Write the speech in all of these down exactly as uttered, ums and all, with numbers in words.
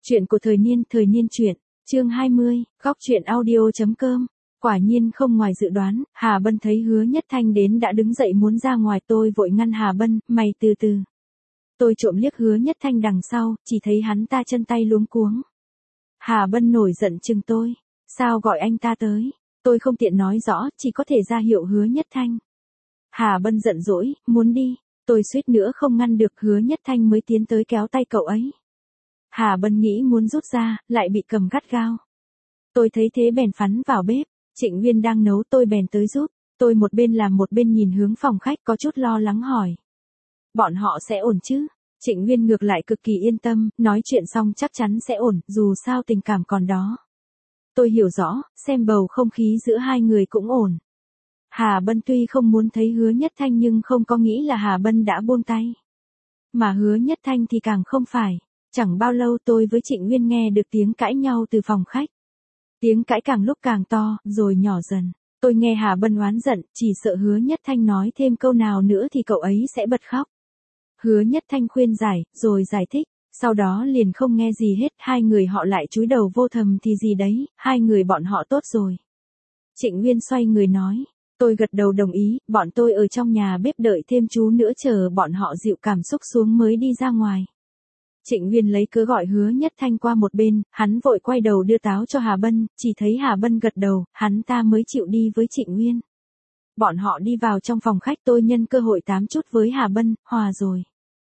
Chuyện của thời niên, thời niên truyện, chương hai mươi, góc truyện audio.com. Quả nhiên không ngoài dự đoán, Hà Bân thấy Hứa Nhất Thanh đến đã đứng dậy muốn ra ngoài, tôi vội ngăn Hà Bân, mày từ từ. Tôi trộm liếc Hứa Nhất Thanh đằng sau, chỉ thấy hắn ta chân tay luống cuống. Hà Bân nổi giận chừng tôi, sao gọi anh ta tới, tôi không tiện nói rõ, chỉ có thể ra hiệu Hứa Nhất Thanh. Hà Bân giận dỗi, muốn đi, tôi suýt nữa không ngăn được, Hứa Nhất Thanh mới tiến tới kéo tay cậu ấy. Hà Bân nghĩ muốn rút ra, lại bị cầm gắt gao. Tôi thấy thế bèn phắn vào bếp, Trịnh Nguyên đang nấu, tôi bèn tới giúp. Tôi một bên làm một bên nhìn hướng phòng khách, có chút lo lắng hỏi. Bọn họ sẽ ổn chứ? Trịnh Nguyên ngược lại cực kỳ yên tâm, nói chuyện xong chắc chắn sẽ ổn, dù sao tình cảm còn đó. Tôi hiểu rõ, xem bầu không khí giữa hai người cũng ổn. Hà Bân tuy không muốn thấy Hứa Nhất Thanh nhưng không có nghĩ là Hà Bân đã buông tay. Mà Hứa Nhất Thanh thì càng không phải. Chẳng bao lâu tôi với Trịnh Nguyên nghe được tiếng cãi nhau từ phòng khách. Tiếng cãi càng lúc càng to, rồi nhỏ dần. Tôi nghe Hà Bân oán giận, chỉ sợ Hứa Nhất Thanh nói thêm câu nào nữa thì cậu ấy sẽ bật khóc. Hứa Nhất Thanh khuyên giải, rồi giải thích, sau đó liền không nghe gì hết, hai người họ lại chúi đầu vô thầm thì gì đấy, hai người bọn họ tốt rồi. Trịnh Nguyên xoay người nói, tôi gật đầu đồng ý, bọn tôi ở trong nhà bếp đợi thêm chú nữa chờ bọn họ dịu cảm xúc xuống mới đi ra ngoài. Trịnh Nguyên lấy cớ gọi Hứa Nhất Thanh qua một bên, hắn vội quay đầu đưa táo cho Hà Bân, chỉ thấy Hà Bân gật đầu, hắn ta mới chịu đi với Trịnh Nguyên. Bọn họ đi vào trong phòng khách, tôi nhân cơ hội tám chút với Hà Bân, hòa rồi.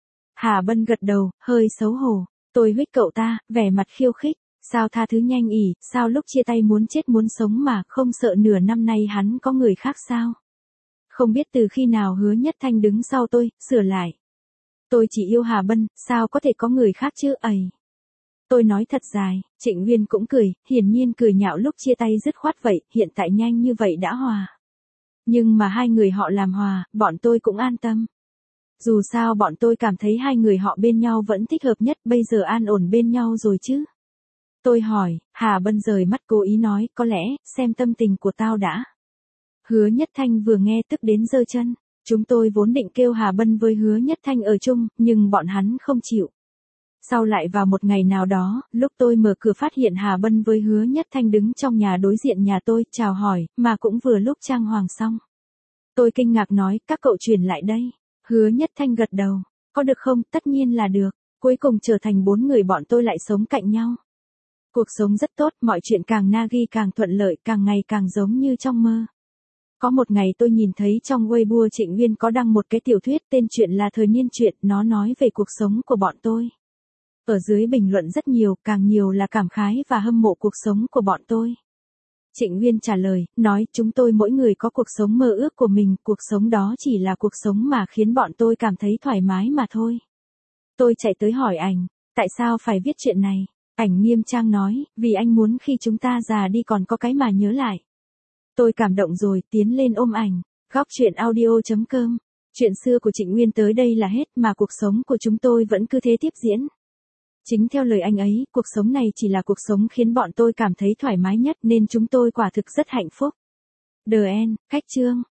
Hà Bân gật đầu, hơi xấu hổ, tôi huých cậu ta, vẻ mặt khiêu khích, sao tha thứ nhanh ỉ, sao lúc chia tay muốn chết muốn sống mà không sợ nửa năm nay hắn có người khác sao? Không biết từ khi nào Hứa Nhất Thanh đứng sau tôi, sửa lại. Tôi chỉ yêu Hà Bân, sao có thể có người khác chứ ầy. Tôi nói thật dài, Trịnh Nguyên cũng cười, hiển nhiên cười nhạo lúc chia tay dứt khoát vậy, hiện tại nhanh như vậy đã hòa. Nhưng mà hai người họ làm hòa, bọn tôi cũng an tâm. Dù sao bọn tôi cảm thấy hai người họ bên nhau vẫn thích hợp nhất, bây giờ an ổn bên nhau rồi chứ. Tôi hỏi, Hà Bân rời mắt cố ý nói, có lẽ, xem tâm tình của tao đã. Hứa Nhất Thanh vừa nghe tức đến giơ chân. Chúng tôi vốn định kêu Hà Bân với Hứa Nhất Thanh ở chung, nhưng bọn hắn không chịu. Sau lại vào một ngày nào đó, lúc tôi mở cửa phát hiện Hà Bân với Hứa Nhất Thanh đứng trong nhà đối diện nhà tôi, chào hỏi, mà cũng vừa lúc trang hoàng xong. Tôi kinh ngạc nói, các cậu chuyển lại đây. Hứa Nhất Thanh gật đầu, có được không, tất nhiên là được. Cuối cùng trở thành bốn người bọn tôi lại sống cạnh nhau. Cuộc sống rất tốt, mọi chuyện càng nagi càng thuận lợi, càng ngày càng giống như trong mơ. Có một ngày tôi nhìn thấy trong Weibo Trịnh Nguyên có đăng một cái tiểu thuyết tên chuyện là Thời Niên Truyện, nó nói về cuộc sống của bọn tôi. Ở dưới bình luận rất nhiều, càng nhiều là cảm khái và hâm mộ cuộc sống của bọn tôi. Trịnh Nguyên trả lời, nói chúng tôi mỗi người có cuộc sống mơ ước của mình, cuộc sống đó chỉ là cuộc sống mà khiến bọn tôi cảm thấy thoải mái mà thôi. Tôi chạy tới hỏi ảnh, tại sao phải viết chuyện này? Ảnh nghiêm trang nói, vì anh muốn khi chúng ta già đi còn có cái mà nhớ lại. Tôi cảm động rồi, tiến lên ôm ảnh. Góc truyện audio.com. Chuyện xưa của Trịnh Nguyên tới đây là hết, mà cuộc sống của chúng tôi vẫn cứ thế tiếp diễn. Chính theo lời anh ấy, cuộc sống này chỉ là cuộc sống khiến bọn tôi cảm thấy thoải mái nhất nên chúng tôi quả thực rất hạnh phúc. The End, cách chương.